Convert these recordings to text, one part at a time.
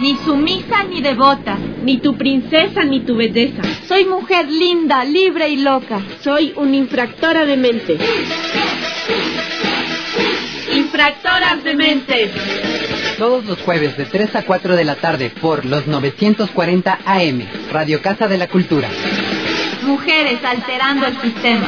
ni sumisa ni devota, ni tu princesa ni tu belleza. Soy mujer linda, libre y loca. Soy una infractora de mente. Infractoras de mente. Todos los jueves de 3 a 4 de la tarde por los 940 AM, Radio Casa de la Cultura. Mujeres alterando el sistema.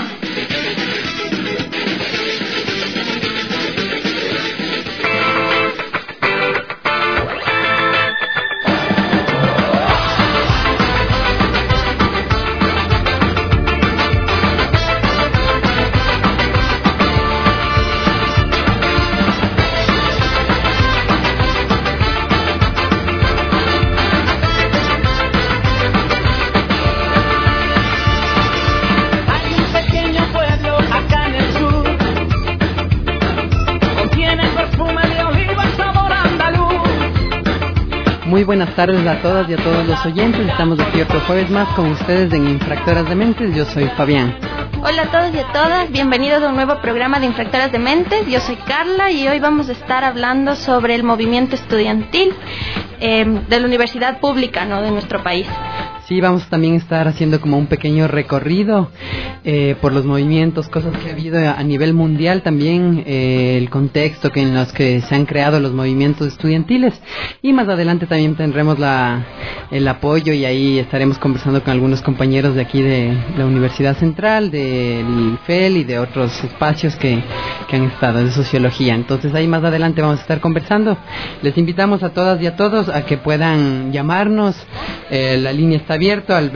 Muy buenas tardes a todas y a todos los oyentes. Estamos aquí otro jueves más con ustedes en Infractoras de Mentes. Yo soy Fabián. Hola a todos y a todas, bienvenidos a un nuevo programa de Infractoras de Mentes. Yo soy Carla y hoy vamos a estar hablando sobre el movimiento estudiantil de la universidad pública, ¿no?, de nuestro país. Sí, vamos también a estar haciendo como un pequeño recorrido por los movimientos, cosas que ha habido a nivel mundial, también el contexto en los que se han creado los movimientos estudiantiles, y más adelante también tendremos el apoyo y ahí estaremos conversando con algunos compañeros de aquí de la Universidad Central, del FEL y de otros espacios que han estado de sociología. Entonces ahí más adelante vamos a estar conversando. Les invitamos a todas y a todos a que puedan llamarnos. La línea está abierto al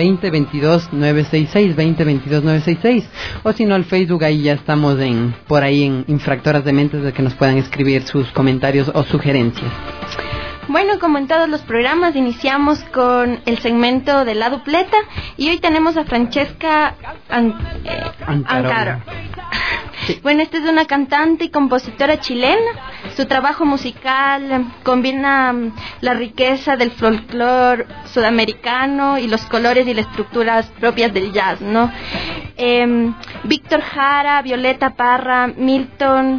2022-966, 2022-966, o si no al Facebook, ahí ya estamos por ahí en Infractoras de Mentes, de que nos puedan escribir sus comentarios o sugerencias. Bueno, como en todos los programas, iniciamos con el segmento de la dupleta y hoy tenemos a Francesca Ancaro. Sí. Bueno, esta es una cantante y compositora chilena. Su trabajo musical combina la riqueza del folclore sudamericano y los colores y las estructuras propias del jazz, ¿no? Víctor Jara, Violeta Parra, Milton,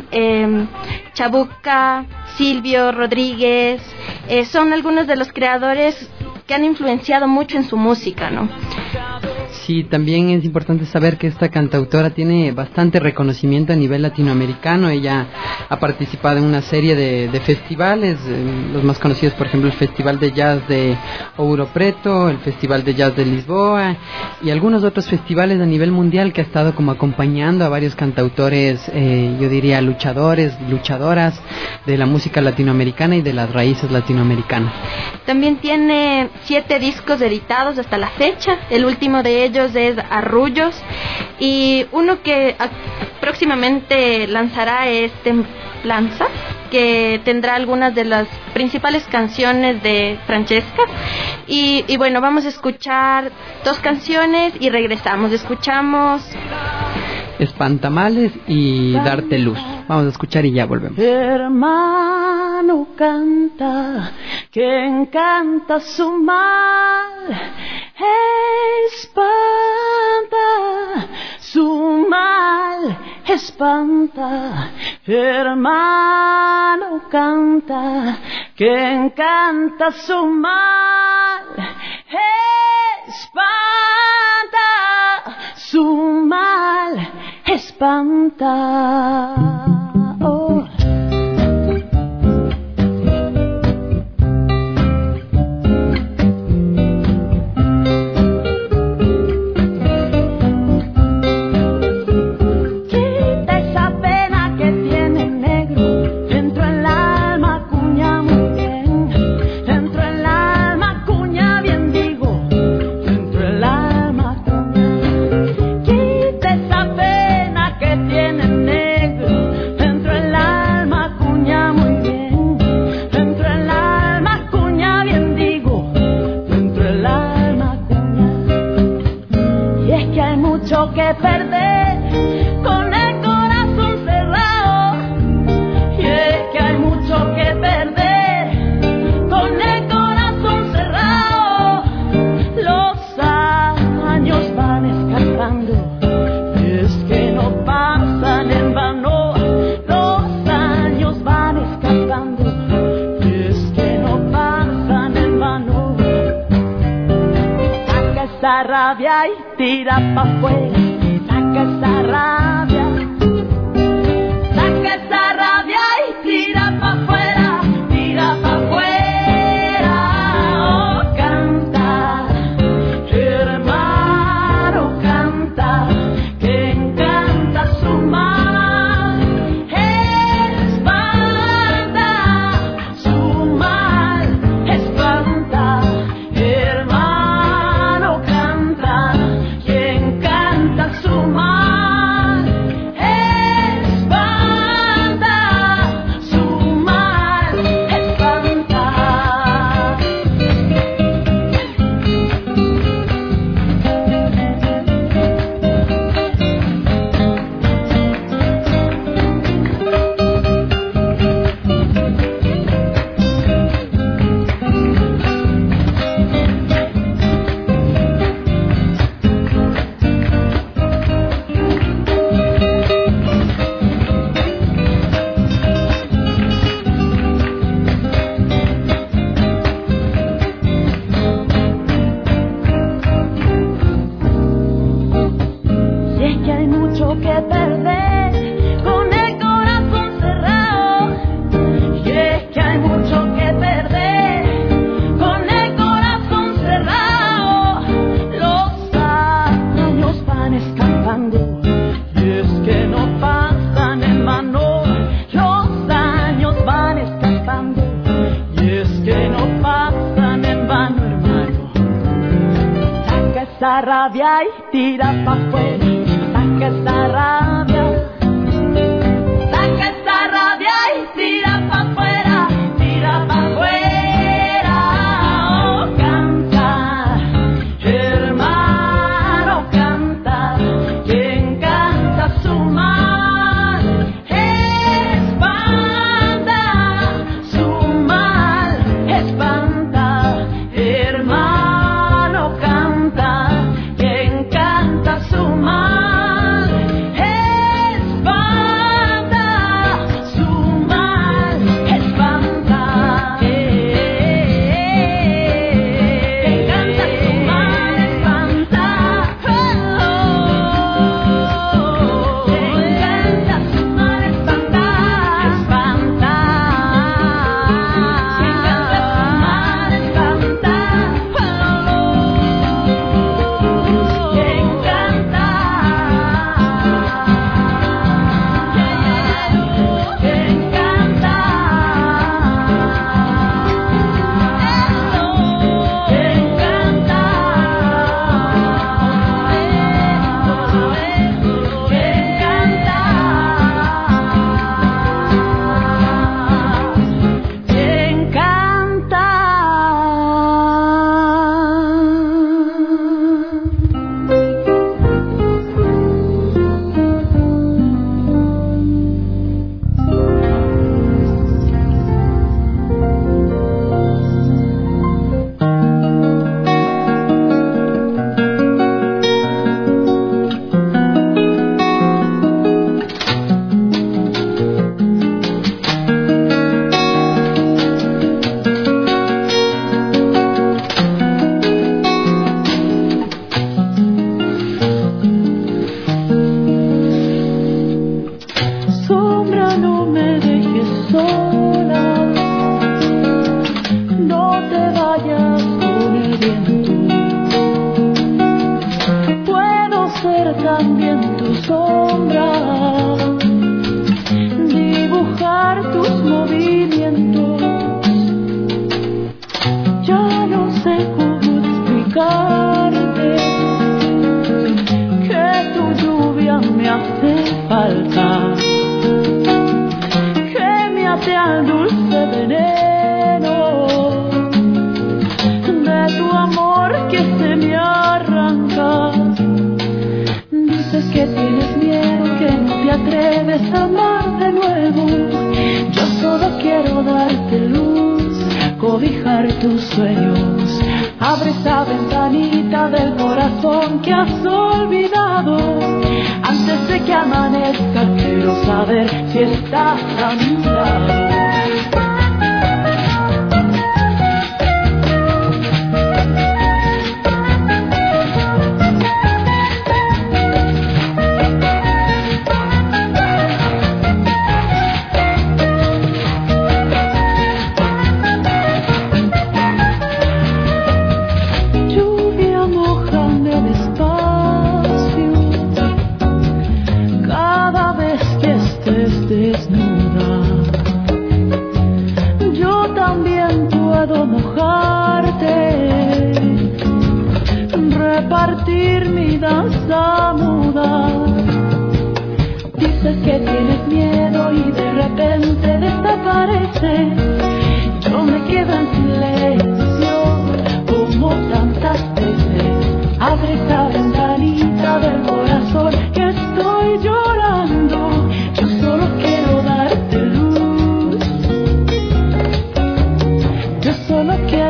Chabuca, Silvio Rodríguez, son algunos de los creadores que han influenciado mucho en su música, ¿no? Sí, también es importante saber que esta cantautora tiene bastante reconocimiento a nivel latinoamericano. Ella ha participado en una serie de festivales, los más conocidos, por ejemplo, el Festival de Jazz de Ouro Preto, el Festival de Jazz de Lisboa y algunos otros festivales a nivel mundial, que ha estado como acompañando a varios cantautores, yo diría luchadoras de la música latinoamericana y de las raíces latinoamericanas. También tiene 7 discos editados hasta la fecha. El último de ellos es Arrullos, y uno que próximamente lanzará es Templanza, que tendrá algunas de las principales canciones de Francesca. Y bueno, vamos a escuchar 2 canciones y regresamos. Escuchamos Espantamales y Darte Luz. Vamos a escuchar y ya volvemos. Hermano, canta, que encanta su mal, espanta, su mal espanta. Hermano, canta, que encanta su mal, espanta, su mal espanta. Oh. Que perder con el corazón cerrado, y es que hay mucho que perder con el corazón cerrado. Los años van escapando, es que no pasan en vano. Los años van escapando, es que no pasan esa rabia y tira pa' afuera. Saca esa rabia. Saca esa rabia y tira pa' afuera. Tira pa' afuera. Oh, canta, hermano, canta. Quien canta su mal espanta. Su mal espanta. Hermano, canta. Quien canta su mal espanta. Su mal espanta. Si es que hay mucho que perder con el corazón cerrado. Si es que hay mucho que perder con el corazón cerrado. Los años van escapando y es que no pasan en vano. Los años van escapando y es que no pasan en vano, hermano. Saca esa rabia y tira pa' afuera. Saca esa rabia. Saca esa rabia y tira pa' afuera. Tira pa' afuera. Oh, canta, hermano, canta. Quien canta su mal espanta. Su mal espanta. Hermano, canta. Quien canta su mal espanta. Su mal espanta. Quien canta su mal espanta. Quien canta su mal espanta. Espanta. Quien canta su mal espanta. Quien canta. Quien canta. Quien canta. Quien canta. Sombra, no me dejes sola. No te vayas con el viento. Puedo ser también tu sombra. Dibujar tus movimientos. Ya no sé cómo explicarte que tu lluvia me hace falta. Que me ate al dulce veneno de tu amor que se me arranca. Dices que tienes miedo, que no te atreves a amar de nuevo. Yo solo quiero darte luz, cobijar tus sueños. Abre esa ventanita del corazón que has olvidado. Antes de que amanezca quiero saber si estás a mi lado.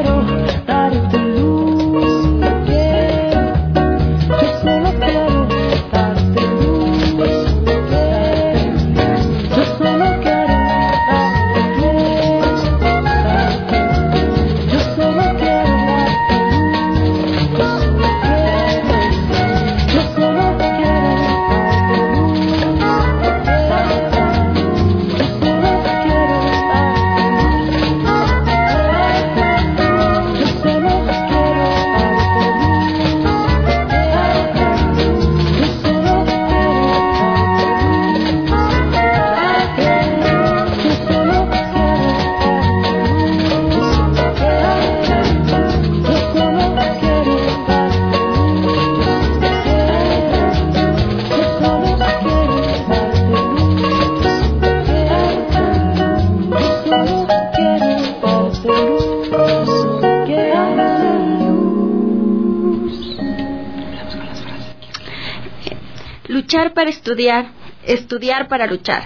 Luchar para estudiar, estudiar para luchar.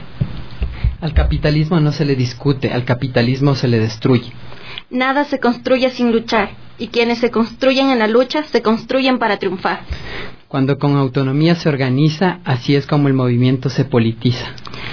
Al capitalismo no se le discute, al capitalismo se le destruye. Nada se construye sin luchar, y quienes se construyen en la lucha se construyen para triunfar. Cuando con autonomía se organiza, así es como el movimiento se politiza.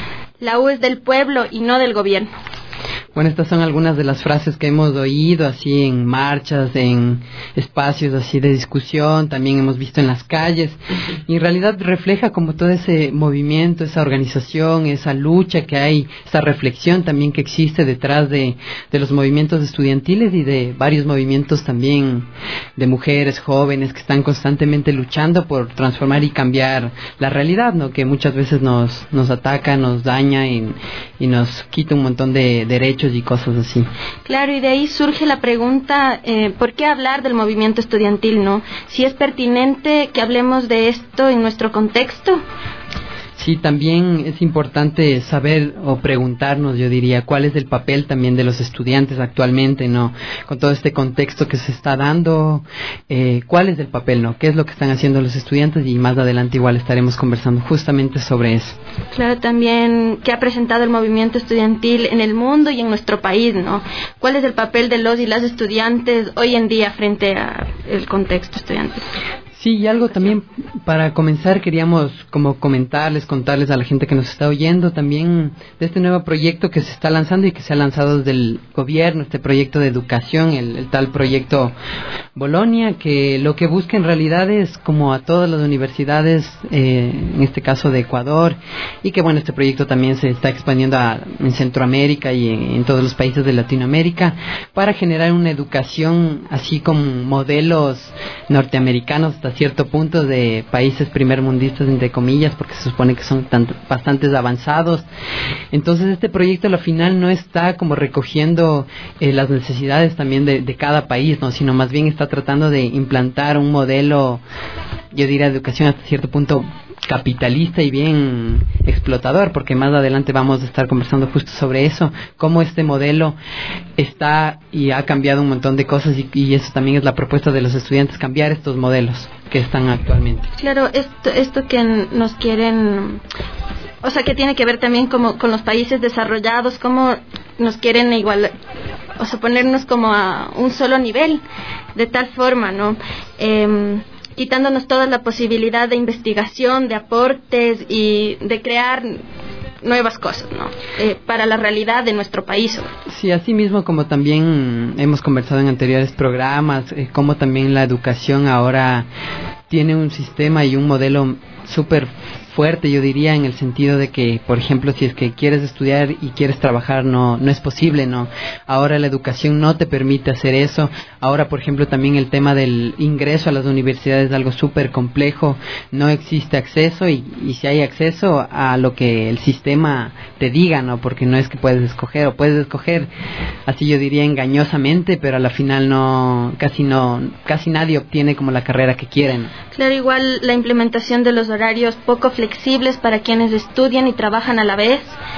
La U es del pueblo y no del gobierno. Bueno, estas son algunas de las frases que hemos oído así en marchas, en espacios así de discusión, también hemos visto en las calles, y en realidad refleja como todo ese movimiento, esa organización, esa lucha que hay, esa reflexión también que existe detrás de los movimientos estudiantiles y de varios movimientos también de mujeres jóvenes que están constantemente luchando por transformar y cambiar la realidad, ¿no? Que muchas veces nos ataca, nos daña y nos quita un montón de derechos y cosas así. Claro, y de ahí surge la pregunta, ¿por qué hablar del movimiento estudiantil, no? Si es pertinente que hablemos de esto en nuestro contexto. Sí, también es importante saber o preguntarnos, yo diría, cuál es el papel también de los estudiantes actualmente, ¿no? Con todo este contexto que se está dando, ¿cuál es el papel, no? ¿Qué es lo que están haciendo los estudiantes? Y más adelante igual estaremos conversando justamente sobre eso. Claro, también qué ha presentado el movimiento estudiantil en el mundo y en nuestro país, ¿no? ¿Cuál es el papel de los y las estudiantes hoy en día frente al contexto estudiantil? Sí, y algo también para comenzar queríamos como contarles a la gente que nos está oyendo también de este nuevo proyecto que se está lanzando y que se ha lanzado desde el gobierno, este proyecto de educación, el tal proyecto Bolonia, que lo que busca en realidad es como a todas las universidades, en este caso de Ecuador, y que bueno, este proyecto también se está expandiendo en Centroamérica y en todos los países de Latinoamérica, para generar una educación así como modelos norteamericanos hasta cierto punto de países primermundistas entre comillas, porque se supone que son bastante avanzados. Entonces este proyecto al final no está como recogiendo las necesidades también de cada país, ¿no? Sino más bien está tratando de implantar un modelo, yo diría, de educación hasta cierto punto capitalista y bien explotador, porque más adelante vamos a estar conversando justo sobre eso, cómo este modelo está y ha cambiado un montón de cosas, y eso también es la propuesta de los estudiantes, cambiar estos modelos que están actualmente. Claro, esto que nos quieren, o sea, que tiene que ver también como con los países desarrollados, cómo nos quieren igual, o sea, ponernos como a un solo nivel, de tal forma, ¿no? Quitándonos toda la posibilidad de investigación, de aportes y de crear nuevas cosas, ¿no? Para la realidad de nuestro país. Sí, así mismo como también hemos conversado en anteriores programas, como también la educación ahora tiene un sistema y un modelo súper fuerte, yo diría, en el sentido de que, por ejemplo, si es que quieres estudiar y quieres trabajar, no es posible, ¿no? Ahora la educación no te permite hacer eso. Ahora, por ejemplo, también el tema del ingreso a las universidades es algo súper complejo. No existe acceso y si hay acceso a lo que el sistema te diga, ¿no? Porque no es que puedes escoger, o puedes escoger, así yo diría, engañosamente, pero a la final casi nadie obtiene como la carrera que quieren. Claro, igual la implementación de los horarios poco flexibles para quienes estudian y trabajan a la vez.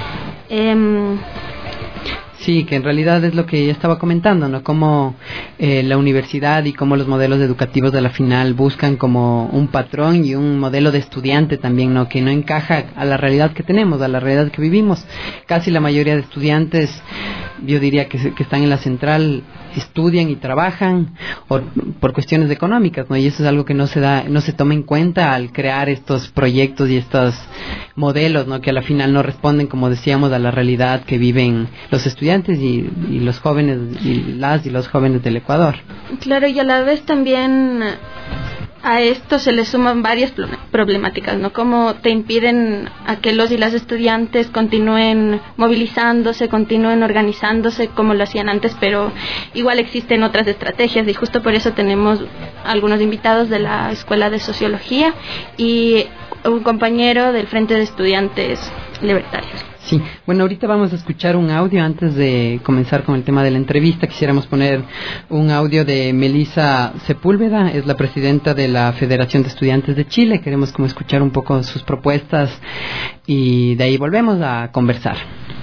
Sí, que en realidad es lo que ya estaba comentando, ¿no? Cómo la universidad y cómo los modelos educativos de la final buscan como un patrón y un modelo de estudiante también, ¿no? Que no encaja a la realidad que tenemos, a la realidad que vivimos. Casi la mayoría de estudiantes yo diría que están en la central estudian y trabajan por cuestiones económicas, ¿no? Y eso es algo que no se toma en cuenta al crear estos proyectos y estos modelos, ¿no? Que a la final no responden, como decíamos, a la realidad que viven los estudiantes y los jóvenes y los jóvenes del Ecuador. Claro, y a la vez también a esto se le suman varias problemáticas, ¿no? Como te impiden a que los y las estudiantes continúen movilizándose, continúen organizándose como lo hacían antes, pero igual existen otras estrategias y justo por eso tenemos algunos invitados de la Escuela de Sociología y un compañero del Frente de Estudiantes Libertarios. Sí, bueno, ahorita vamos a escuchar un audio. Antes de comenzar con el tema de la entrevista, quisiéramos poner un audio de Melissa Sepúlveda, es la presidenta de la Federación de Estudiantes de Chile. Queremos como escuchar un poco sus propuestas y de ahí volvemos a conversar.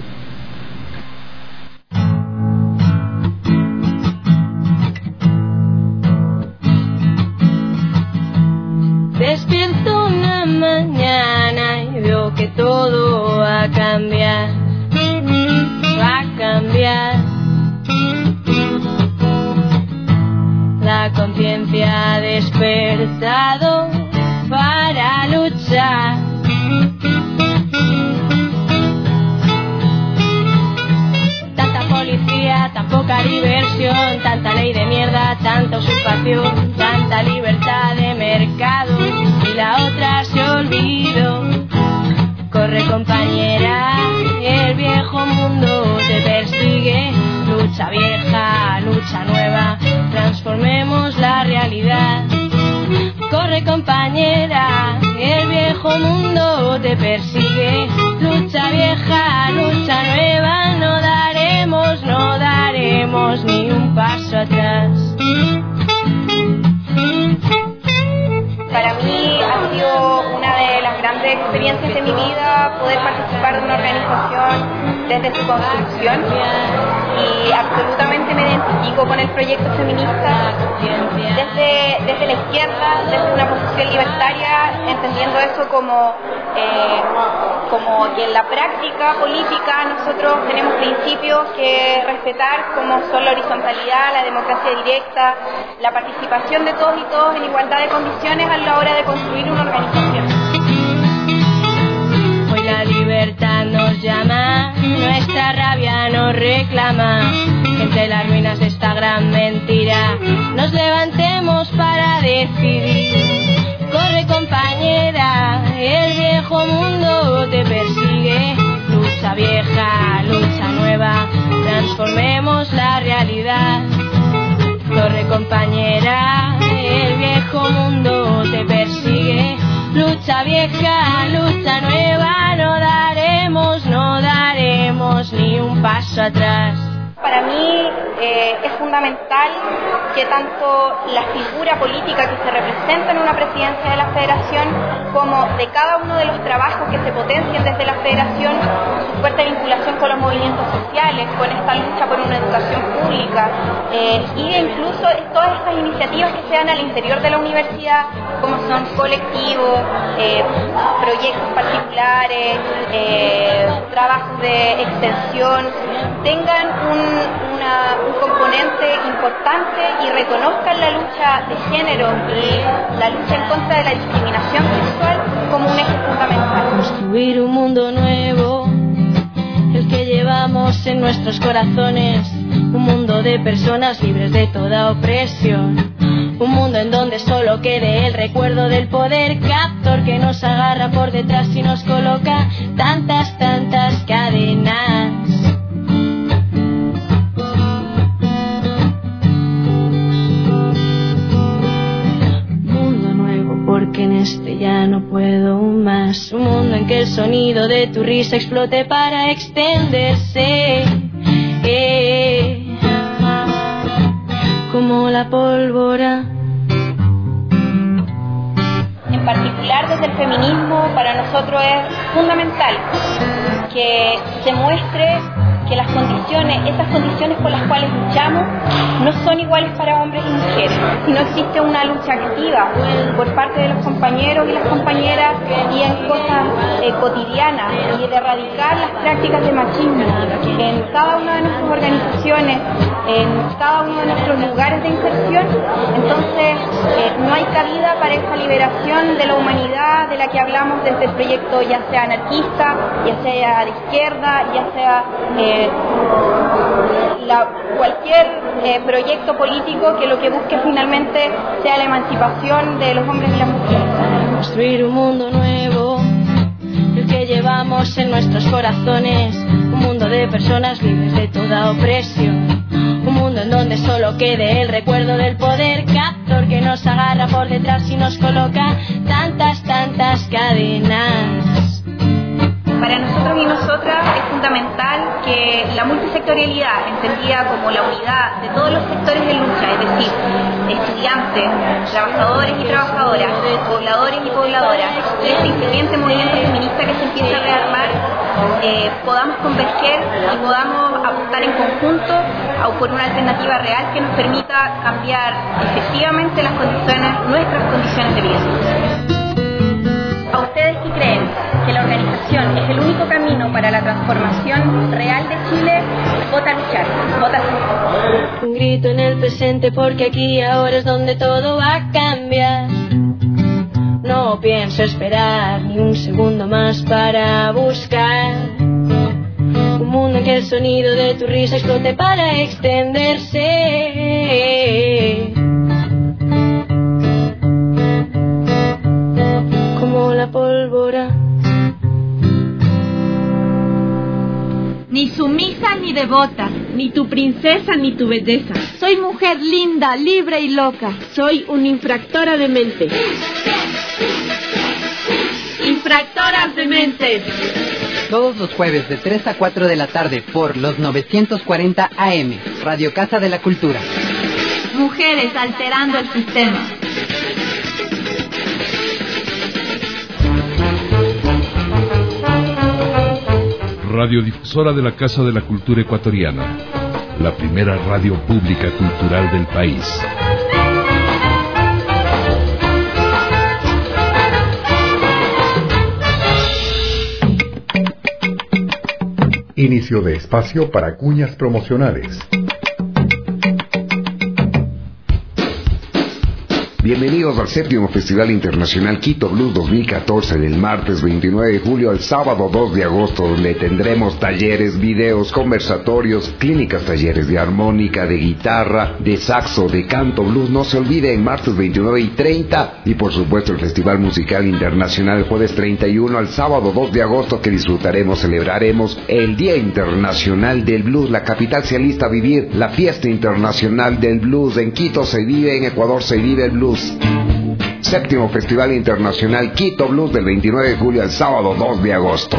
Despierto una mañana y veo que todo va a cambiar, va a cambiar. La conciencia ha despertado para luchar. Tanta policía, tan poca diversión, tanta ley de mierda, tanta usurpación, tanta libertad de mercado y la otra se olvidó. Corre, compañera, el viejo mundo te persigue. Lucha vieja, lucha nueva, transformemos la realidad. Corre, compañera, el viejo mundo te persigue. Lucha vieja, lucha nueva, no daremos ni un paso atrás. Para mí ha sido una de las grandes experiencias de mi vida poder participar de una organización desde su construcción y absolutamente me identifico con el proyecto feminista desde la izquierda, desde una posición libertaria, entendiendo eso como que en la práctica política nosotros tenemos principios que respetar, como son la horizontalidad, la democracia directa, la participación de todos y todos en igualdad de condiciones a la hora de construir una organización. Hoy la libertad nos llama, nuestra rabia nos reclama. Entre las ruinas de esta gran mentira, nos levantemos para decidir. Corre, compañera, el viejo mundo te persigue. Lucha vieja, lucha nueva, transformemos la realidad. Corre, compañera, el viejo mundo te persigue. Lucha vieja, lucha nueva, no daremos ni un paso atrás. Para mí es fundamental que tanto la figura política que se representa en una presidencia de la Federación como de cada uno de los trabajos que se potencian desde la Federación, su fuerte vinculación con los movimientos sociales, con esta lucha por una educación pública y incluso todas estas iniciativas que se dan al interior de la universidad, como son colectivos, proyectos particulares, trabajos de extensión, tengan un componente importante y reconozcan la lucha de género y la lucha en contra de la discriminación sexual como un eje fundamental. Construir un mundo nuevo, el que llevamos en nuestros corazones, un mundo de personas libres de toda opresión, un mundo en donde solo quede el recuerdo del poder captor que nos agarra por detrás y nos coloca tantas cadenas. Porque en este ya no puedo más. Un mundo en que el sonido de tu risa explote para extenderse, como la pólvora. En particular desde el feminismo para nosotros es fundamental que se muestre que las condiciones, esas condiciones por las cuales luchamos, no son iguales para hombres y mujeres. Si no existe una lucha activa por parte de los compañeros y las compañeras y en cosas cotidianas y de erradicar las prácticas de machismo en cada una de nuestras organizaciones, en cada uno de nuestros lugares de inserción, entonces no hay cabida para esa liberación de la humanidad de la que hablamos desde el proyecto, ya sea anarquista, ya sea de izquierda, ya sea cualquier proyecto político que lo que busque finalmente sea la emancipación de los hombres y las mujeres. Construir un mundo nuevo, el que llevamos en nuestros corazones, un mundo de personas libres de toda opresión, un mundo en donde solo quede el recuerdo del poder captor que nos agarra por detrás y nos coloca tantas cadenas. Para nosotros y nosotras es fundamental que la multisectorialidad, entendida como la unidad de todos los sectores de lucha, es decir, estudiantes, trabajadores y trabajadoras, pobladores y pobladoras, este incipiente movimiento feminista que se empieza a rearmar, podamos converger y podamos apostar en conjunto por una alternativa real que nos permita cambiar efectivamente las condiciones, nuestras condiciones de vida. A ustedes que creen que la organización es el único camino para la transformación real de Chile, vota a luchar, vota sí. Un grito en el presente porque aquí y ahora es donde todo va a cambiar. No pienso esperar ni un segundo más para buscar un mundo en que el sonido de tu risa explote para extenderse como la pólvora. Ni sumisa ni devota, ni tu princesa ni tu belleza. soy mujer linda, libre y loca. Soy una infractora de mente. Infractoras de mentes. Todos los jueves de 3 a 4 de la tarde por los 940 AM, Radio Casa de la Cultura. Mujeres alterando el sistema. Radiodifusora de la Casa de la Cultura Ecuatoriana, la primera radio pública cultural del país. Inicio de espacio para cuñas promocionales. Bienvenidos al 7º Festival Internacional Quito Blues 2014, del martes 29 de julio al sábado 2 de agosto, donde tendremos talleres, videos, conversatorios, clínicas, talleres de armónica, de guitarra, de saxo, de canto blues. No se olviden, martes 29 y 30, y por supuesto el Festival Musical Internacional el jueves 31 al sábado 2 de agosto, que celebraremos el Día Internacional del Blues. La capital se alista a vivir la fiesta internacional del blues. En Quito se vive, en Ecuador se vive el blues. 7º Festival Internacional Quito Blues, del 29 de julio al sábado 2 de agosto.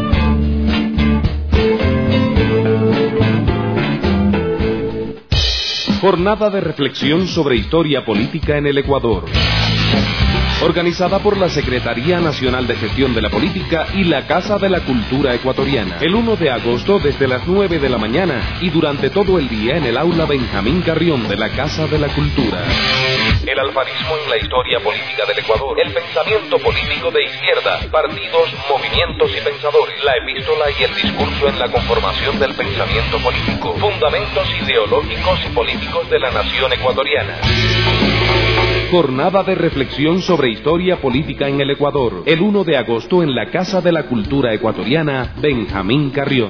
Jornada de reflexión sobre historia política en el Ecuador. Organizada por la Secretaría Nacional de Gestión de la Política y la Casa de la Cultura Ecuatoriana. El 1 de agosto desde las 9 de la mañana y durante todo el día en el aula Benjamín Carrión de la Casa de la Cultura. El alfarismo en la historia política del Ecuador. El pensamiento político de izquierda. Partidos, movimientos y pensadores. La epístola y el discurso en la conformación del pensamiento político. Fundamentos ideológicos y políticos de la nación ecuatoriana. Jornada de reflexión sobre historia política en el Ecuador. El 1 de agosto en la Casa de la Cultura Ecuatoriana, Benjamín Carrión.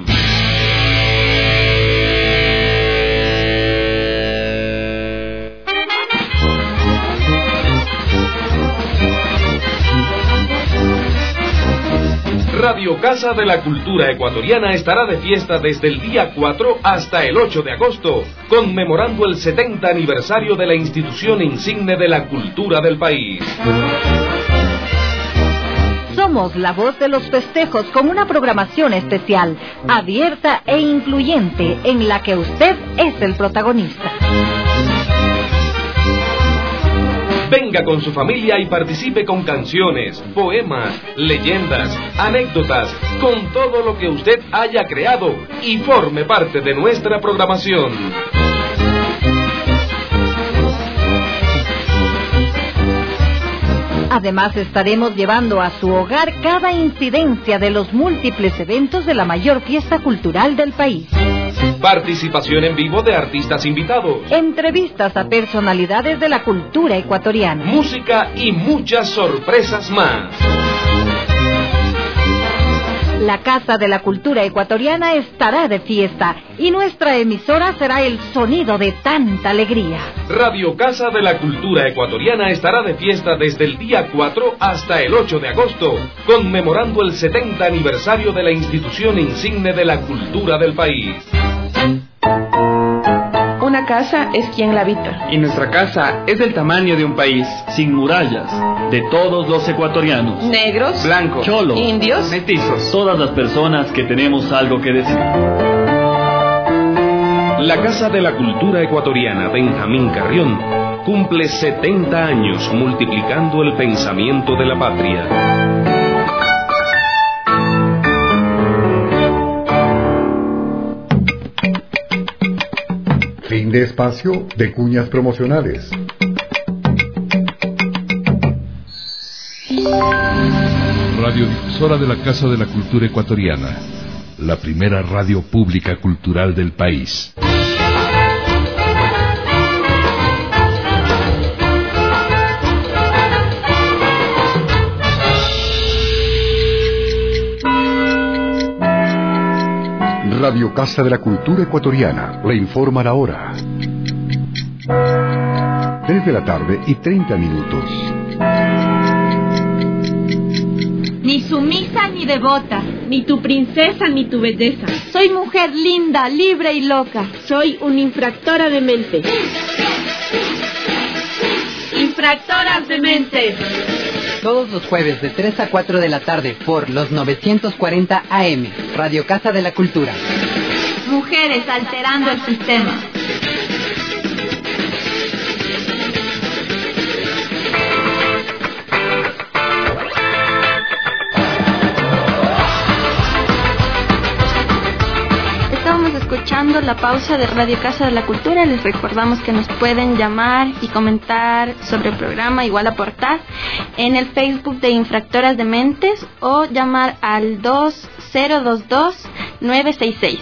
Radio Casa de la Cultura Ecuatoriana estará de fiesta desde el día 4 hasta el 8 de agosto, conmemorando el 70 aniversario de la institución insigne de la cultura del país. Somos la voz de los festejos con una programación especial, abierta e incluyente, en la que usted es el protagonista. Venga con su familia y participe con canciones, poemas, leyendas, anécdotas, con todo lo que usted haya creado y forme parte de nuestra programación. Además, estaremos llevando a su hogar cada incidencia de los múltiples eventos de la mayor fiesta cultural del país. Participación en vivo de artistas invitados. Entrevistas a personalidades de la cultura ecuatoriana. Música y muchas sorpresas más. La Casa de la Cultura Ecuatoriana estará de fiesta y nuestra emisora será el sonido de tanta alegría. Radio Casa de la Cultura Ecuatoriana estará de fiesta desde el día 4 hasta el 8 de agosto, conmemorando el 70 aniversario de la institución insigne de la cultura del país. Una casa es quien la habita. Y nuestra casa es del tamaño de un país, sin murallas, de todos los ecuatorianos. Negros, blancos, cholos, indios, mestizos, todas las personas que tenemos algo que decir. La Casa de la Cultura Ecuatoriana Benjamín Carrión cumple 70 años multiplicando el pensamiento de la patria. Fin de espacio de cuñas promocionales. Radiodifusora de la Casa de la Cultura Ecuatoriana, la primera radio pública cultural del país. Radio Casa de la Cultura Ecuatoriana le informa la hora. 3 de la tarde y 30 minutos. Ni sumisa ni devota. Ni tu princesa ni tu belleza. Soy mujer linda, libre y loca. Soy una infractora de mente. Infractoras de mente. Todos los jueves de 3 a 4 de la tarde por los 940 AM, Radio Casa de la Cultura. Mujeres alterando el sistema. Escuchando la pausa de Radio Casa de la Cultura. Les recordamos que nos pueden llamar y comentar sobre el programa, igual aportar en el Facebook de Infractoras de Mentes o llamar al 2022-966.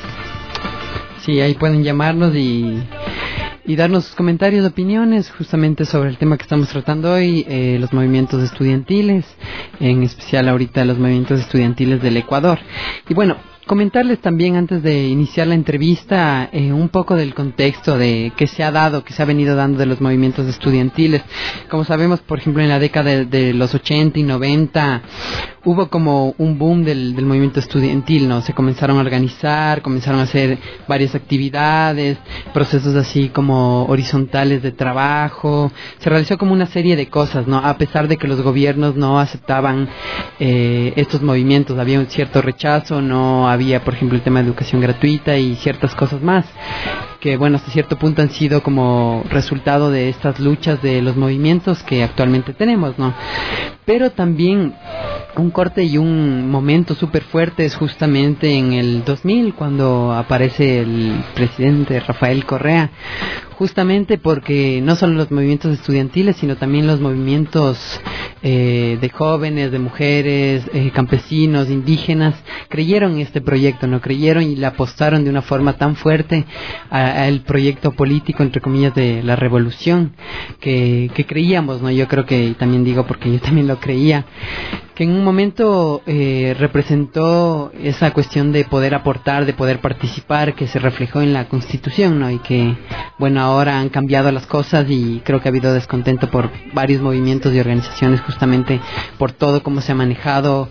Sí, ahí pueden llamarnos y darnos sus comentarios, opiniones justamente sobre el tema que estamos tratando hoy, los movimientos estudiantiles, en especial ahorita los movimientos estudiantiles del Ecuador. Y bueno, comentarles también antes de iniciar la entrevista un poco del contexto de que se ha venido dando de los movimientos estudiantiles. Como sabemos, por ejemplo, en la década de los 80 y 90 hubo como un boom del movimiento estudiantil, ¿no? Se comenzaron a organizar, comenzaron a hacer varias actividades, procesos así como horizontales de trabajo. Se realizó como una serie de cosas, ¿no? A pesar de que los gobiernos no aceptaban estos movimientos, había un cierto rechazo, no había, por ejemplo, el tema de educación gratuita y ciertas cosas más que, bueno, hasta cierto punto han sido como resultado de estas luchas de los movimientos que actualmente tenemos, ¿no? Pero también un corte y un momento súper fuerte es justamente en el 2000, cuando aparece el presidente Rafael Correa, justamente porque no solo los movimientos estudiantiles, sino también los movimientos de jóvenes, de mujeres, campesinos, indígenas, creyeron en este proyecto, ¿no? Creyeron y le apostaron de una forma tan fuerte al proyecto político, entre comillas, de la revolución, que creíamos, ¿no? Yo creo que, y también digo porque yo también lo creía, que en un momento representó esa cuestión de poder aportar, de poder participar, que se reflejó en la Constitución, ¿no? Y que, bueno, ahora han cambiado las cosas y creo que ha habido descontento por varios movimientos y organizaciones, justamente por todo cómo se ha manejado,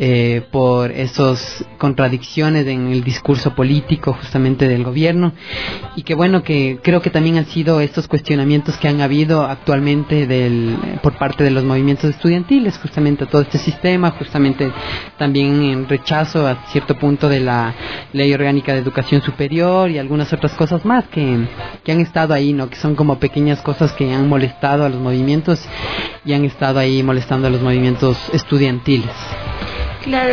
por esas contradicciones en el discurso político justamente del gobierno, y que, bueno, que creo que también han sido estos cuestionamientos que han habido actualmente por parte de los movimientos estudiantiles, justamente a todo este sistema, justamente también en rechazo a cierto punto de la Ley Orgánica de Educación Superior y algunas otras cosas más que han estado estado ahí, ¿no? Que son como pequeñas cosas que han molestado a los movimientos y han estado ahí molestando a los movimientos estudiantiles. Claro,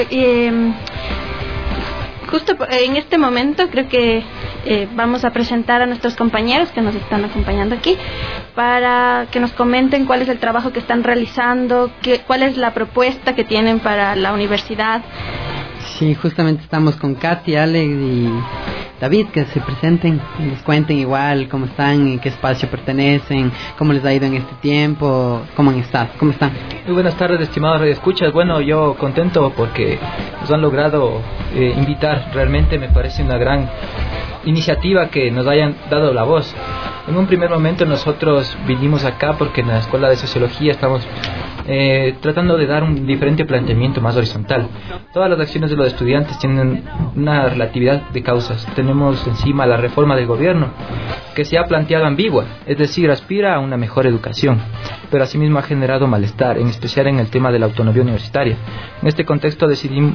justo en este momento creo que vamos a presentar a nuestros compañeros que nos están acompañando aquí para que nos comenten cuál es el trabajo que están realizando, cuál es la propuesta que tienen para la universidad. Sí, justamente estamos con Katy, Alex y David, que se presenten y nos cuenten igual cómo están, en qué espacio pertenecen, cómo les ha ido en este tiempo, cómo han estado, cómo están. Muy buenas tardes, estimados radioescuchas. Bueno, yo contento porque nos han logrado invitar. Realmente me parece una gran iniciativa que nos hayan dado la voz. En un primer momento nosotros vinimos acá porque en la Escuela de Sociología estamos tratando de dar un diferente planteamiento más horizontal. Todas las acciones de los estudiantes tienen una relatividad de causas. Tenemos encima la reforma del gobierno, que se ha planteado ambigua, es decir, aspira a una mejor educación, pero asimismo ha generado malestar, en especial en el tema de la autonomía universitaria. En este contexto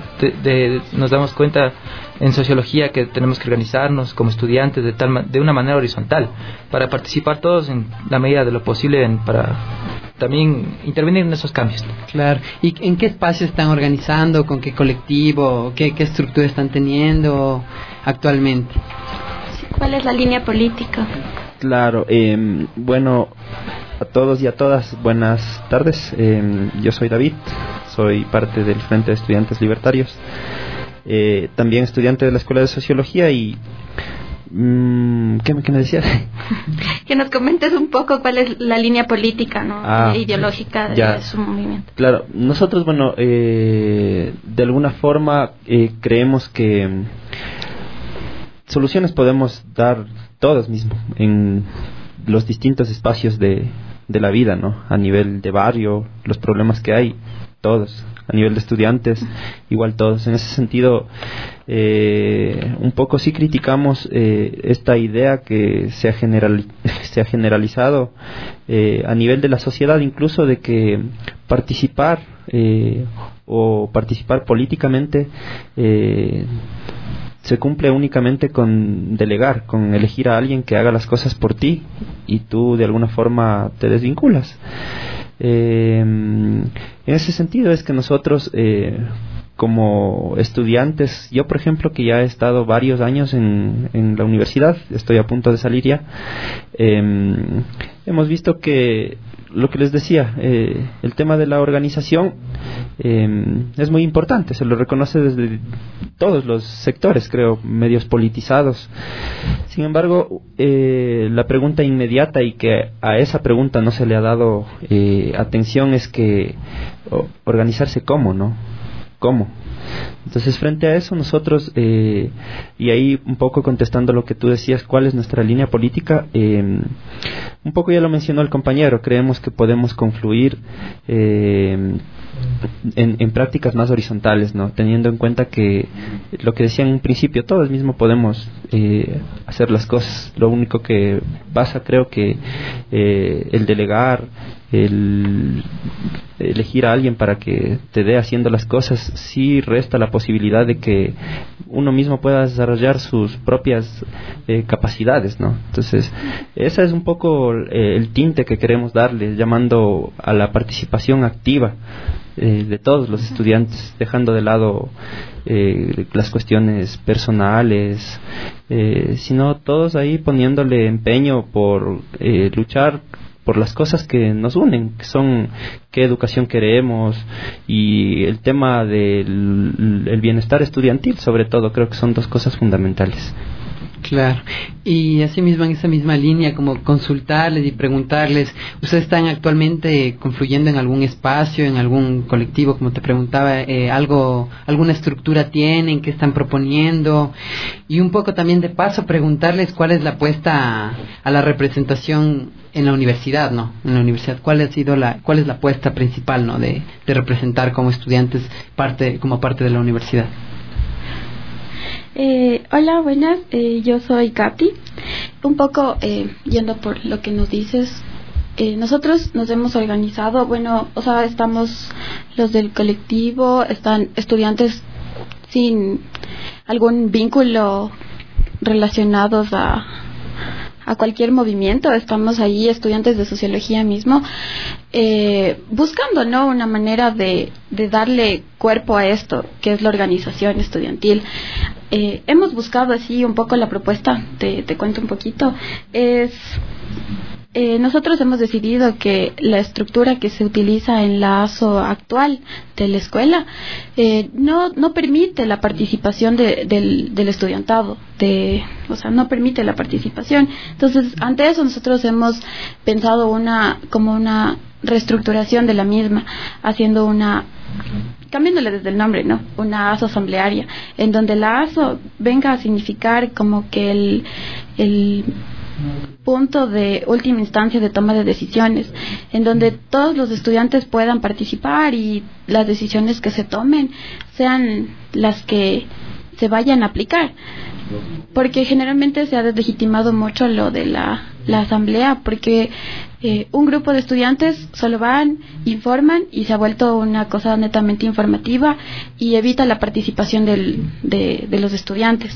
nos damos cuenta en sociología que tenemos que organizarnos como estudiantes de una manera horizontal, para participar todos en la medida de lo posible para también intervenir en esos cambios. Claro. ¿Y en qué espacio están organizando? ¿Con qué colectivo? ¿Qué estructura están teniendo actualmente? ¿Cuál es la línea política? Claro, bueno, a todos y a todas, buenas tardes. Yo soy David, soy parte del Frente de Estudiantes Libertarios, también estudiante de la Escuela de Sociología y... ¿Qué me decías? Que nos comentes un poco cuál es la línea política, ¿no? Ideológica de su movimiento. Claro, nosotros, bueno, de alguna forma creemos que soluciones podemos dar todos mismos en los distintos espacios de la vida, ¿no? A nivel de barrio, los problemas que hay, todos. A nivel de estudiantes, igual todos. En ese sentido, un poco sí criticamos esta idea que se ha generalizado a nivel de la sociedad, incluso de que participar políticamente se cumple únicamente con delegar, con elegir a alguien que haga las cosas por ti y tú de alguna forma te desvinculas. En ese sentido es que nosotros como estudiantes, yo por ejemplo que ya he estado varios años en la universidad, estoy a punto de salir ya, hemos visto que lo que les decía, el tema de la organización es muy importante, se lo reconoce desde todos los sectores, creo, medios politizados. Sin embargo, la pregunta inmediata y que a esa pregunta no se le ha dado atención es que organizarse cómo, ¿no? ¿Cómo? Entonces, frente a eso, nosotros, y ahí un poco contestando lo que tú decías, ¿cuál es nuestra línea política? Un poco ya lo mencionó el compañero, creemos que podemos confluir en prácticas más horizontales, ¿no? Teniendo en cuenta que lo que decía en un principio, todos mismos podemos hacer las cosas. Lo único que pasa, creo que el delegar, el elegir a alguien para que te dé haciendo las cosas, sí resta la posibilidad de que uno mismo pueda desarrollar sus propias capacidades, ¿no? Entonces, ese es un poco el tinte que queremos darle, llamando a la participación activa de todos los estudiantes, dejando de lado las cuestiones personales, sino todos ahí poniéndole empeño por luchar por las cosas que nos unen, que son qué educación queremos y el tema del bienestar estudiantil, sobre todo, creo que son dos cosas fundamentales. Claro, y asimismo en esa misma línea, como consultarles y preguntarles, ¿ustedes están actualmente confluyendo en algún espacio, en algún colectivo, como te preguntaba, alguna estructura tienen, qué están proponiendo? Y un poco también de paso preguntarles cuál es la apuesta a la representación en la universidad, ¿no? En la universidad, ¿cuál es la apuesta principal, ¿no? De representar como estudiantes como parte de la universidad? Hola, buenas, yo soy Katy. Un poco yendo por lo que nos dices, nosotros nos hemos organizado, estamos los del colectivo, están estudiantes sin algún vínculo relacionados a a cualquier movimiento. Estamos ahí, estudiantes de sociología mismo, buscando, ¿no?, una manera de darle cuerpo a esto, que es la organización estudiantil. Hemos buscado así un poco la propuesta, te cuento un poquito, nosotros hemos decidido que la estructura que se utiliza en la ASO actual de la escuela no permite la participación del estudiantado, no permite la participación. Entonces, ante eso nosotros hemos pensado como una reestructuración de la misma, cambiándole desde el nombre, ¿no?, una ASO asamblearia, en donde la ASO venga a significar como que el punto de última instancia de toma de decisiones, en donde todos los estudiantes puedan participar y las decisiones que se tomen sean las que se vayan a aplicar, porque generalmente se ha deslegitimado mucho lo de la asamblea, porque un grupo de estudiantes solo van, informan y se ha vuelto una cosa netamente informativa y evita la participación de los estudiantes.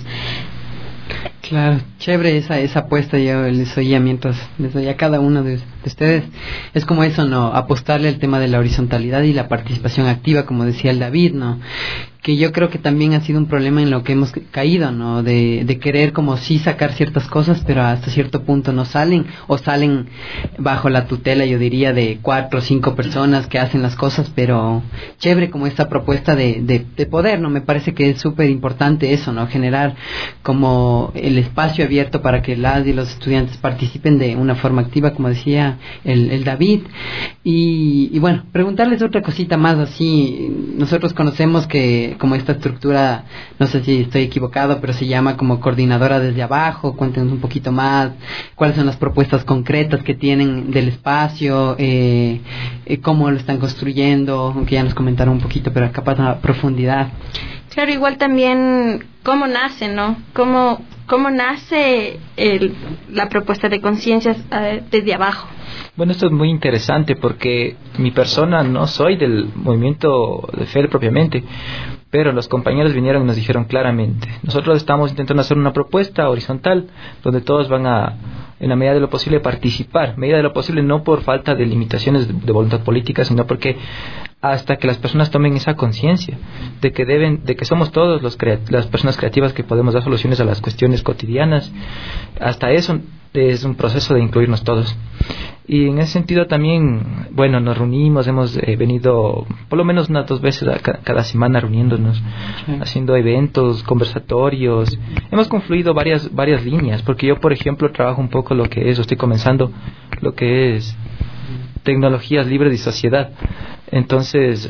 Claro, chévere esa apuesta. Yo les oía mientras les oía a cada uno de ustedes. Es como eso, ¿no?, apostarle al tema de la horizontalidad y la participación activa, como decía el David, ¿no?, que yo creo que también ha sido un problema en lo que hemos caído, ¿no?, de querer como sí sacar ciertas cosas, pero hasta cierto punto no salen, o salen bajo la tutela, yo diría, de 4 o 5 personas que hacen las cosas. Pero chévere como esta propuesta de poder, ¿no? Me parece que es súper importante eso, ¿no?, generar como el espacio abierto para que las y los estudiantes participen de una forma activa, como decía el David. Y bueno, preguntarles otra cosita más así. Nosotros conocemos que como esta estructura, no sé si estoy equivocado, pero se llama como coordinadora desde abajo. Cuéntenos un poquito más cuáles son las propuestas concretas que tienen del espacio, cómo lo están construyendo, aunque ya nos comentaron un poquito, pero capaz a profundidad. Claro, igual también cómo nace, ¿no? ¿Cómo nace la propuesta de conciencias desde abajo? Bueno, esto es muy interesante porque mi persona no soy del movimiento de FEL propiamente, pero los compañeros vinieron y nos dijeron claramente: nosotros estamos intentando hacer una propuesta horizontal donde todos van a, en la medida de lo posible, participar, medida de lo posible, no por falta de limitaciones de voluntad política, sino porque hasta que las personas tomen esa conciencia de que somos todos las personas creativas que podemos dar soluciones a las cuestiones cotidianas. Hasta eso es un proceso de incluirnos todos. Y en ese sentido también, bueno, nos reunimos, hemos venido por lo menos unas 2 veces cada semana reuniéndonos, haciendo eventos, conversatorios. Hemos confluido varias líneas, porque yo, por ejemplo, trabajo un poco estoy comenzando lo que es tecnologías libres y sociedad. Entonces,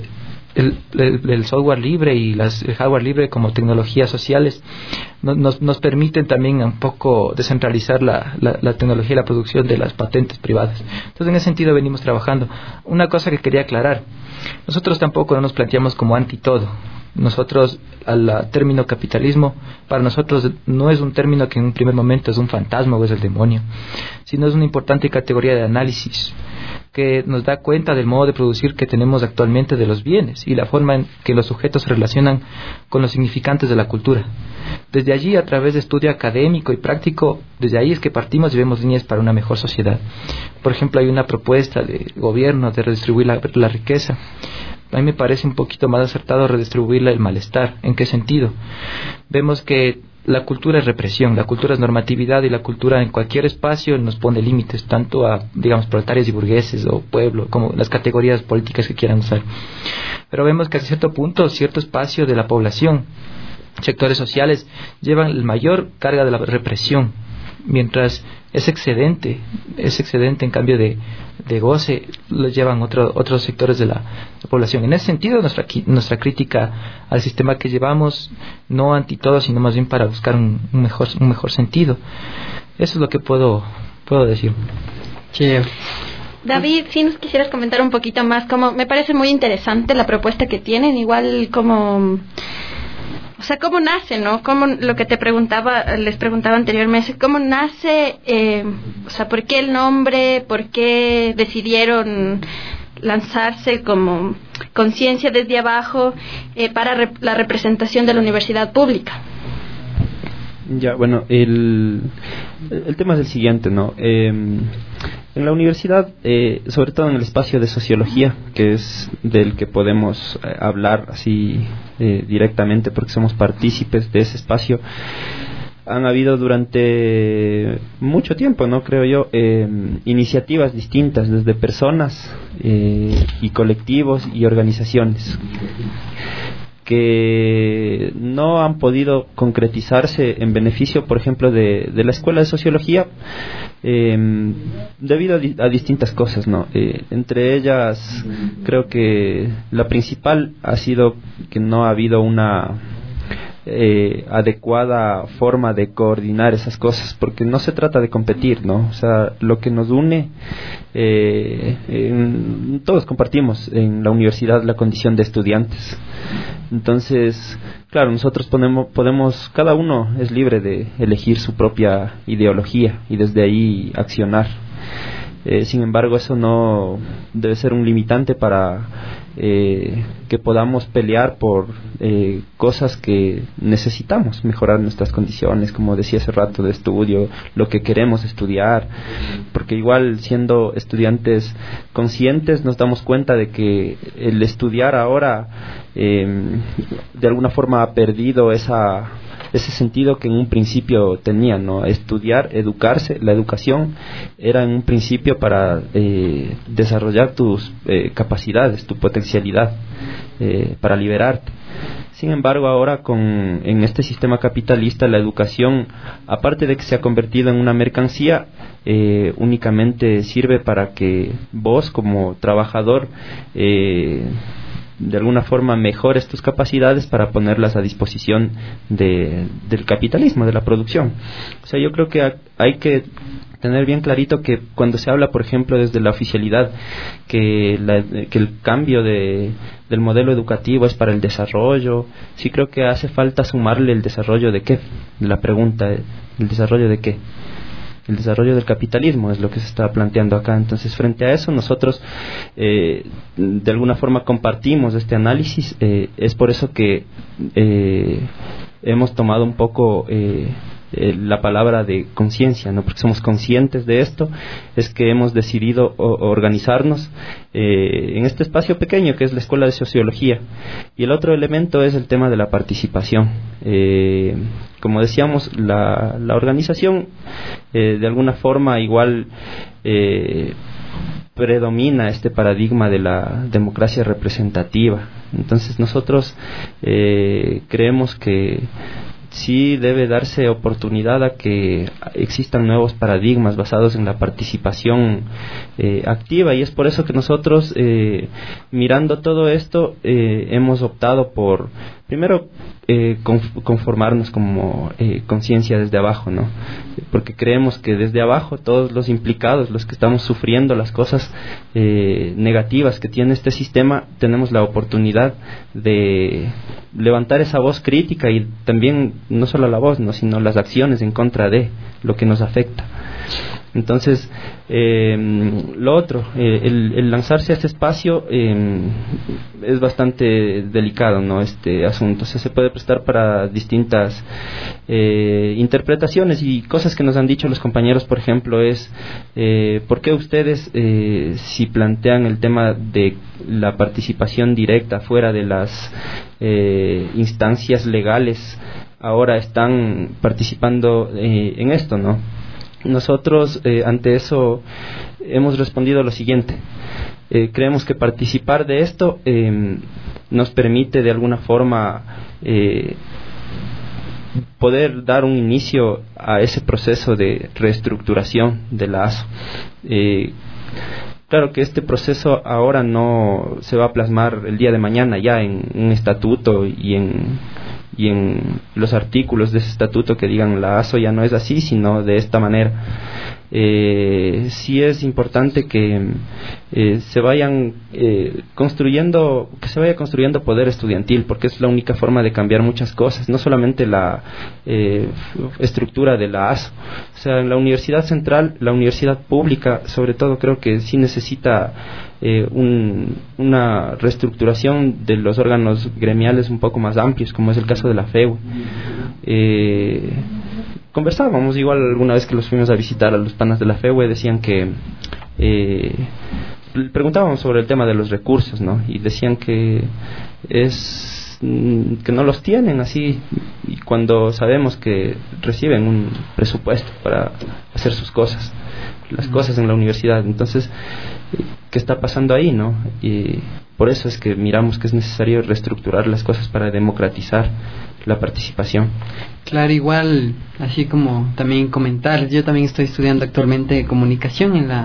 el software libre y el hardware libre como tecnologías sociales nos permiten también un poco descentralizar la tecnología y la producción de las patentes privadas. Entonces, en ese sentido venimos trabajando. Una cosa que quería aclarar: nosotros tampoco no nos planteamos como anti todo. Nosotros, al término capitalismo, para nosotros no es un término que en un primer momento es un fantasma o es el demonio, sino es una importante categoría de análisis que nos da cuenta del modo de producir que tenemos actualmente de los bienes y la forma en que los sujetos se relacionan con los significantes de la cultura. Desde allí, a través de estudio académico y práctico, desde ahí es que partimos y vemos líneas para una mejor sociedad. Por ejemplo, hay una propuesta de gobierno de redistribuir la riqueza. A mí me parece un poquito más acertado redistribuir el malestar. ¿En qué sentido? Vemos que la cultura es represión, la cultura es normatividad, y la cultura en cualquier espacio nos pone límites, tanto a, digamos, proletarios y burgueses o pueblo, como las categorías políticas que quieran usar. Pero vemos que a cierto punto, cierto espacio de la población, sectores sociales, llevan la mayor carga de la represión, mientras ese excedente en cambio de goce lo llevan otros sectores de la población. En ese sentido, nuestra crítica al sistema que llevamos, no anti todo, sino más bien para buscar un mejor sentido. Eso es lo que puedo decir. Chévere. David, si nos quisieras comentar un poquito más, como me parece muy interesante la propuesta que tienen, igual como, o sea, cómo nace, ¿no? Como lo que les preguntaba anteriormente, cómo nace, o sea, ¿por qué el nombre? ¿Por qué decidieron lanzarse como conciencia desde abajo para la representación de la universidad pública? Ya, bueno, el tema es el siguiente, ¿no? En la universidad, sobre todo en el espacio de sociología, que es del que podemos hablar así directamente porque somos partícipes de ese espacio, han habido durante mucho tiempo, ¿no? Creo yo, iniciativas distintas desde personas y colectivos y organizaciones que no han podido concretizarse en beneficio, por ejemplo, de la Escuela de Sociología, debido a distintas cosas, ¿no? Entre ellas, creo que la principal ha sido que no ha habido una adecuada forma de coordinar esas cosas, porque no se trata de competir, ¿no? O sea, lo que nos une, todos compartimos en la universidad la condición de estudiantes. Entonces, claro, nosotros podemos, cada uno es libre de elegir su propia ideología y desde ahí accionar. Sin embargo, eso no debe ser un limitante para que podamos pelear por cosas que necesitamos, mejorar nuestras condiciones, como decía hace rato, de estudio, lo que queremos estudiar, porque igual siendo estudiantes conscientes nos damos cuenta de que el estudiar ahora de alguna forma ha perdido ese sentido que en un principio tenía, ¿no? Estudiar, educarse, la educación era en un principio para desarrollar tus capacidades, tu potencialidad, para liberarte. Sin embargo, ahora en este sistema capitalista, la educación, aparte de que se ha convertido en una mercancía, únicamente sirve para que vos como trabajador de alguna forma mejores tus capacidades para ponerlas a disposición del capitalismo, de la producción. O sea, yo creo que hay que tener bien clarito que cuando se habla, por ejemplo, desde la oficialidad, que el cambio del modelo educativo es para el desarrollo, sí creo que hace falta sumarle el desarrollo de qué, la pregunta, ¿el desarrollo de qué? El desarrollo del capitalismo es lo que se está planteando acá. Entonces, frente a eso, nosotros de alguna forma compartimos este análisis. Es por eso que hemos tomado un poco la palabra de conciencia, ¿no? Porque somos conscientes de esto, es que hemos decidido organizarnos en este espacio pequeño que es la Escuela de Sociología. Y el otro elemento es el tema de la participación. Como decíamos, la organización de alguna forma igual predomina este paradigma de la democracia representativa. Entonces nosotros creemos que sí debe darse oportunidad a que existan nuevos paradigmas basados en la participación activa, y es por eso que nosotros mirando todo esto hemos optado por primero conformarnos como conciencia desde abajo, ¿no? Porque creemos que desde abajo todos los implicados, los que estamos sufriendo las cosas negativas que tiene este sistema, tenemos la oportunidad de levantar esa voz crítica y también no solo la voz, ¿no? Sino las acciones en contra de lo que nos afecta. Entonces, lo otro, el lanzarse a este espacio es bastante delicado, ¿no? Este asunto, o sea, se puede prestar para distintas interpretaciones, y cosas que nos han dicho los compañeros, por ejemplo, es ¿por qué ustedes si plantean el tema de la participación directa fuera de las instancias legales ahora están participando en esto, ¿no? Nosotros ante eso hemos respondido lo siguiente: creemos que participar de esto nos permite de alguna forma poder dar un inicio a ese proceso de reestructuración de la ASO. Claro que este proceso ahora no se va a plasmar el día de mañana ya en un estatuto y en los artículos de ese estatuto que digan la ASO ya no es así, sino de esta manera. Sí es importante que se vaya construyendo poder estudiantil, porque es la única forma de cambiar muchas cosas, no solamente la estructura de la ASO. O sea, en la universidad central, la universidad pública, sobre todo, creo que sí necesita una reestructuración de los órganos gremiales un poco más amplios, como es el caso de la FEU. conversábamos igual alguna vez que los fuimos a visitar a los panas de la FEUE, decían que preguntábamos sobre el tema de los recursos, ¿no? Y decían que no los tienen así, y cuando sabemos que reciben un presupuesto para hacer sus cosas, las cosas en la universidad. Entonces, ¿qué está pasando ahí, no? Y por eso es que miramos que es necesario reestructurar las cosas para democratizar la participación. Claro, igual, así como también comentar, yo también estoy estudiando actualmente comunicación en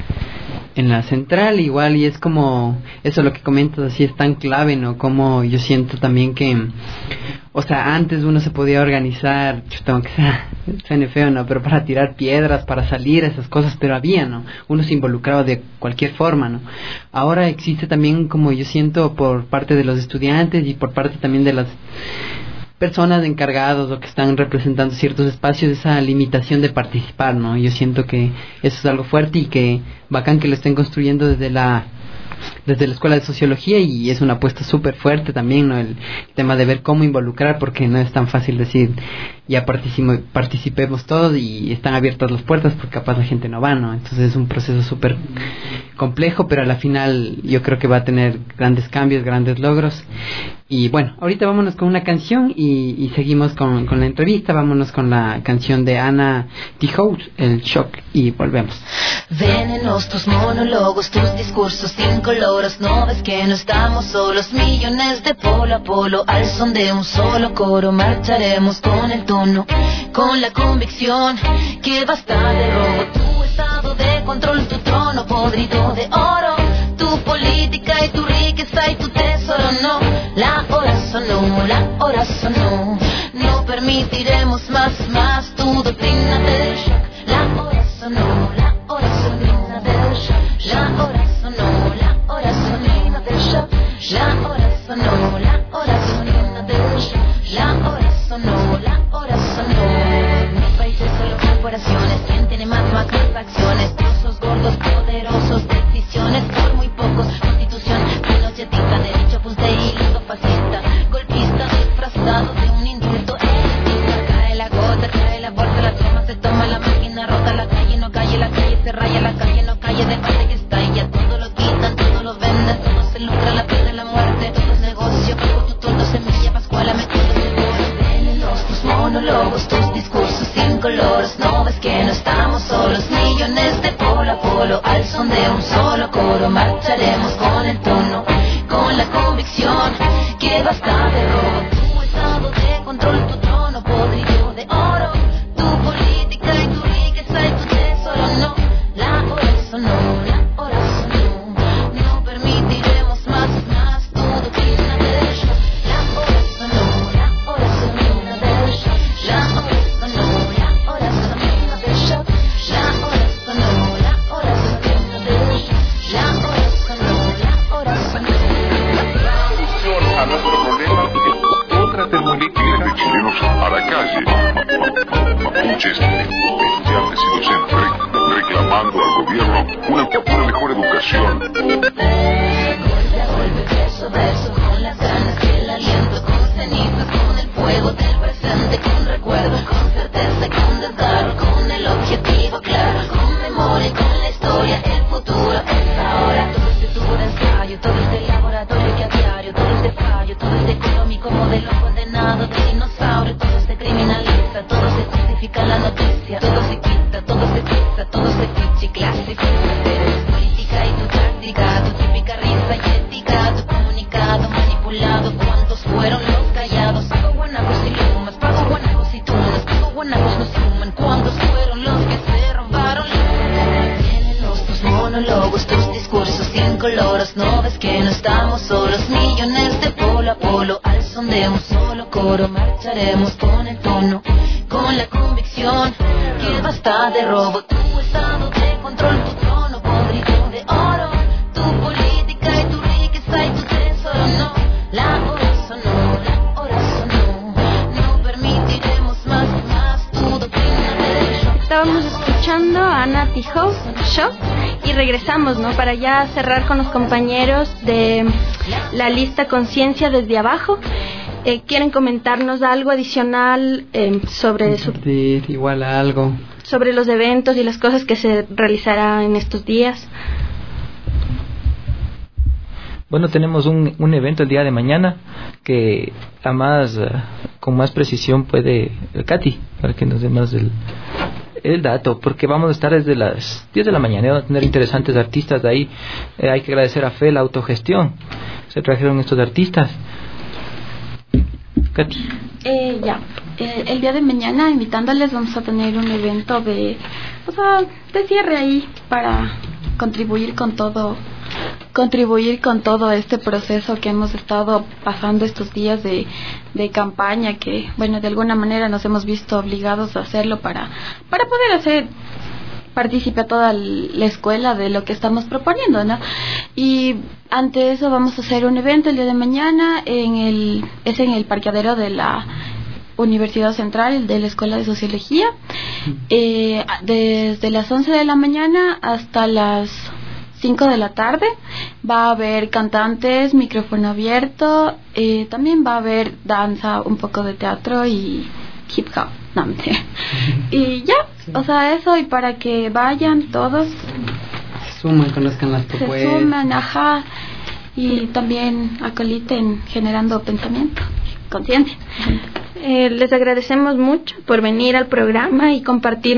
la central, igual, y es como eso lo que comentas, así es tan clave, ¿no? Como yo siento también que, o sea, antes uno se podía organizar, aunque suene feo, ¿no? Pero para tirar piedras, para salir, esas cosas, pero había, ¿no? Uno se involucraba de cualquier forma, ¿no? Ahora existe también, como yo siento, por parte de los estudiantes y por parte también de las personas encargados o que están representando ciertos espacios, esa limitación de participar, ¿no? Yo siento que eso es algo fuerte y que bacán que lo estén construyendo desde la Escuela de Sociología, y es una apuesta súper fuerte también, ¿no? El tema de ver cómo involucrar, porque no es tan fácil decir ya participemos todos y están abiertas las puertas, porque capaz la gente no va, ¿no? Entonces es un proceso súper complejo, pero a la final yo creo que va a tener grandes cambios, grandes logros. Y bueno, ahorita vámonos con una canción y seguimos con la entrevista. Vámonos con la canción de Ana Tijoux, El Shock, y volvemos. Venenos tus monólogos, tus discursos incoloros. No ves que no estamos solos, millones de polo a polo, al son de un solo coro. Marcharemos con el tono, con la convicción que basta de robo. Tu estado de control, tu trono podrido de oro, tu política y tu riqueza y tu tesoro. No, la hora sonó, no permitiremos más tu doctrina del shock. La hora sonó, la sonina del shock. La hora sonó, la sonina del shock. La hora sonó, la sonina del shock. La hora sonó, la sonó. Mi país es solo corporaciones, quien tiene más acciones, trozos gordos, poderosos, decisiones por muy pocos. Constitución pinochetista, derecho punta y ludo fascista, golpista disfrazado de un indulto elitista. Cae la gota, cae la bolsa, la toma, se toma la máquina rota. La calle no calle, la calle se raya, la calle no calle, de parte que está y ya todo lo quitan, todo lo venden, todo se lucra, la vida, la muerte, todo es negocio. Con tu tonto semilla pascuala, metido seguro. Venenos tus monólogos, tus discursos incoloros. No ves que no estamos solos, millones de polo a polo, al son de un solo coro. Marcharemos con el tono, con la convicción que basta de robo. Tu estado de control, tu trono podrido de oro, tu política y tu riqueza y tu tesoro. No, la hora sonó, no permitiremos más tu doctrina del shock. La hora sonó, la sonina del shock. La hora sonó, la sonina del shock. La hora sonó, la sonina del shock. La hora sonó, la sonina. La solución a nuestro problema es otra termolítica de chilenos a la calle. Mapuches, estudiantes y docentes reclamando al gobierno una mejor educación. Golpe a golpe, verso a verso, con las ganas y el aliento, con cenizas, con el fuego del presente, con recuerdo, con certeza, con desgarro, con el objetivo claro, con memoria, con la historia, el futuro es ahora. Todo este tubo de ensayo, todo este laboratorio que a diario, todo este fallo, todo este económico modelo condenado de dinosaurio. Todo se criminaliza, todo se justifica la noticia, todo se quita, todo se pisa, todo se ficha y clasifica. Tu política y tu táctica, tu típica risa y ética, tu comunicado manipulado. ¿Cuántos fueron los callados? Pago guanacos y lumas, pago guanacos y tunas, pago guanacos no suman. ¿Cuántos fueron los que se robaron la? Venenos tus monólogos, tus discursos incoloros. No ves que no estamos solos, millones de polo a polo, al son de un solo coro. Marcharemos con el tono, con la convicción que basta de robo. Tu estado de control, tu trono podrido de oro, tu política y tu riqueza y tu tesoro. No, la hora sonó, no permitiremos más tu doctrina del shock. Estábamos escuchando a Ana Tijoux, Shock, y regresamos, ¿no? Para ya cerrar con los compañeros de la lista Conciencia desde abajo. ¿Quieren comentarnos algo adicional sobre igual algo sobre los eventos y las cosas que se realizarán en estos días? Bueno, tenemos un evento el día de mañana que con más precisión puede Katy, para que nos dé más el dato, porque vamos a estar desde las 10 de la mañana, vamos a tener interesantes artistas de ahí. Hay que agradecer a FE la autogestión, se trajeron estos artistas. Katy. El día de mañana, invitándoles, vamos a tener un evento de cierre ahí para contribuir con todo este proceso que hemos estado pasando estos días de campaña, que de alguna manera nos hemos visto obligados a hacerlo para poder hacer partícipe a toda la escuela de lo que estamos proponiendo, ¿no? Y ante eso vamos a hacer un evento el día de mañana en el parqueadero de la Universidad Central de la Escuela de Sociología, desde las 11 de la mañana hasta las 5 de la tarde. Va a haber cantantes, micrófono abierto, también va a haber danza, un poco de teatro y hip hop. No, mentira. Y ya, eso, y para que vayan todos, conozcan las propuestas, se suman, y también acoliten generando pensamiento, conciencia. Les agradecemos mucho por venir al programa y compartir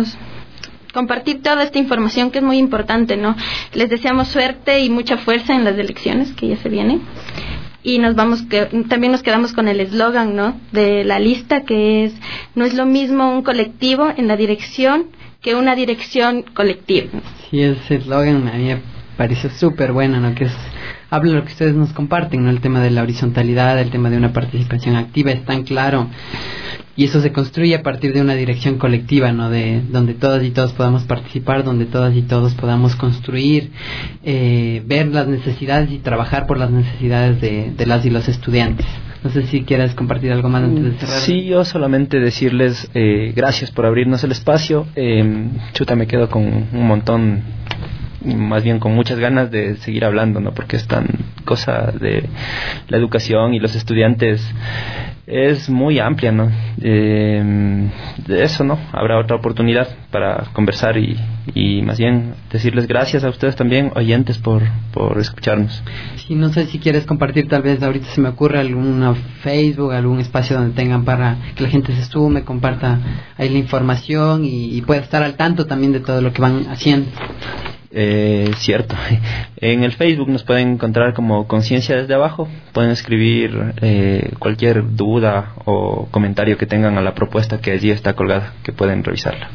toda esta información que es muy importante, ¿no? Les deseamos suerte y mucha fuerza en las elecciones que ya se vienen. Y también nos quedamos con el eslogan, ¿no?, de la lista, que es: no es lo mismo un colectivo en la dirección que una dirección colectiva. Sí, ese eslogan a mí me pareció súper bueno, ¿no?, que habla de lo que ustedes nos comparten, ¿no?, el tema de la horizontalidad, el tema de una participación activa, es tan claro. Y eso se construye a partir de una dirección colectiva, ¿no?, de donde todas y todos podamos participar, donde todas y todos podamos construir, ver las necesidades y trabajar por las necesidades de las y los estudiantes. No sé si quieres compartir algo más antes de cerrar. Sí, yo solamente decirles gracias por abrirnos el espacio. Me quedo con un montón, más bien con muchas ganas de seguir hablando, ¿no?, porque es tan cosa de la educación y los estudiantes es muy amplia, ¿no? De eso, ¿no? Habrá otra oportunidad para conversar y más bien decirles gracias a ustedes también, oyentes, por escucharnos. Sí, no sé si quieres compartir, tal vez ahorita se me ocurre alguna Facebook, algún espacio donde tengan para que la gente se sume, comparta ahí la información y pueda estar al tanto también de todo lo que van haciendo. Cierto. En el Facebook nos pueden encontrar como Conciencia desde Abajo. Pueden escribir cualquier duda o comentario que tengan a la propuesta que allí está colgada, que pueden revisarla.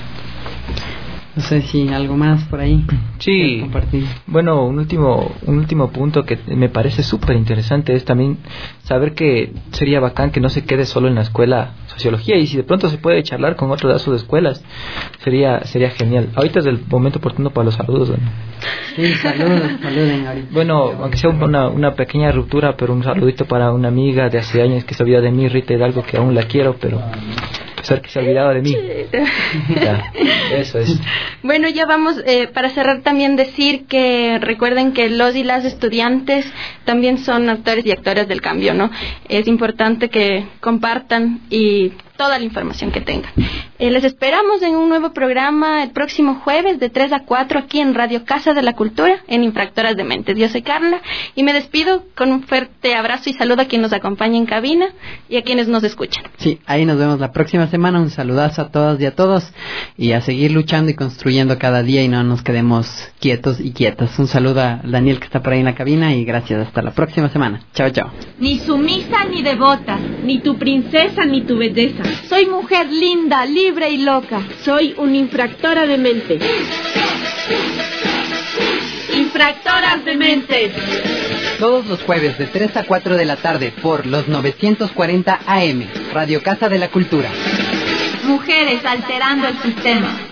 No sé si algo más por ahí. Sí, bueno, un último punto que me parece súper interesante es también saber que sería bacán que no se quede solo en la escuela sociología, y si de pronto se puede charlar con otros de sus escuelas, sería genial. Ahorita es el momento oportuno para los saludos, ¿no? Sí, saluden ahorita. Bueno, aunque sea una pequeña ruptura, pero un saludito para una amiga de hace años que se olvidó de mí, Rita Hidalgo, que aún la quiero, pero que se olvidaba de mí. Ya, eso es. Bueno, ya vamos, para cerrar también decir que recuerden que los y las estudiantes también son actores y actoras del cambio, ¿no? Es importante que compartan y toda la información que tengan. Les esperamos en un nuevo programa el próximo jueves de 3 a 4 aquí en Radio Casa de la Cultura, en Infractoras de Mentes. Yo soy Carla y me despido con un fuerte abrazo y saludo a quien nos acompaña en cabina y a quienes nos escuchan. Sí, ahí nos vemos la próxima semana. Un saludazo a todas y a todos y a seguir luchando y construyendo cada día y no nos quedemos quietos y quietas. Un saludo a Daniel, que está por ahí en la cabina, y gracias. Hasta la próxima semana. Chao, chao. Ni sumisa ni devota, ni tu princesa ni tu belleza. Soy mujer linda, libre y loca. Soy una infractora de mente. Infractoras de mentes. Todos los jueves de 3 a 4 de la tarde por los 940 AM, Radio Casa de la Cultura. Mujeres alterando el sistema.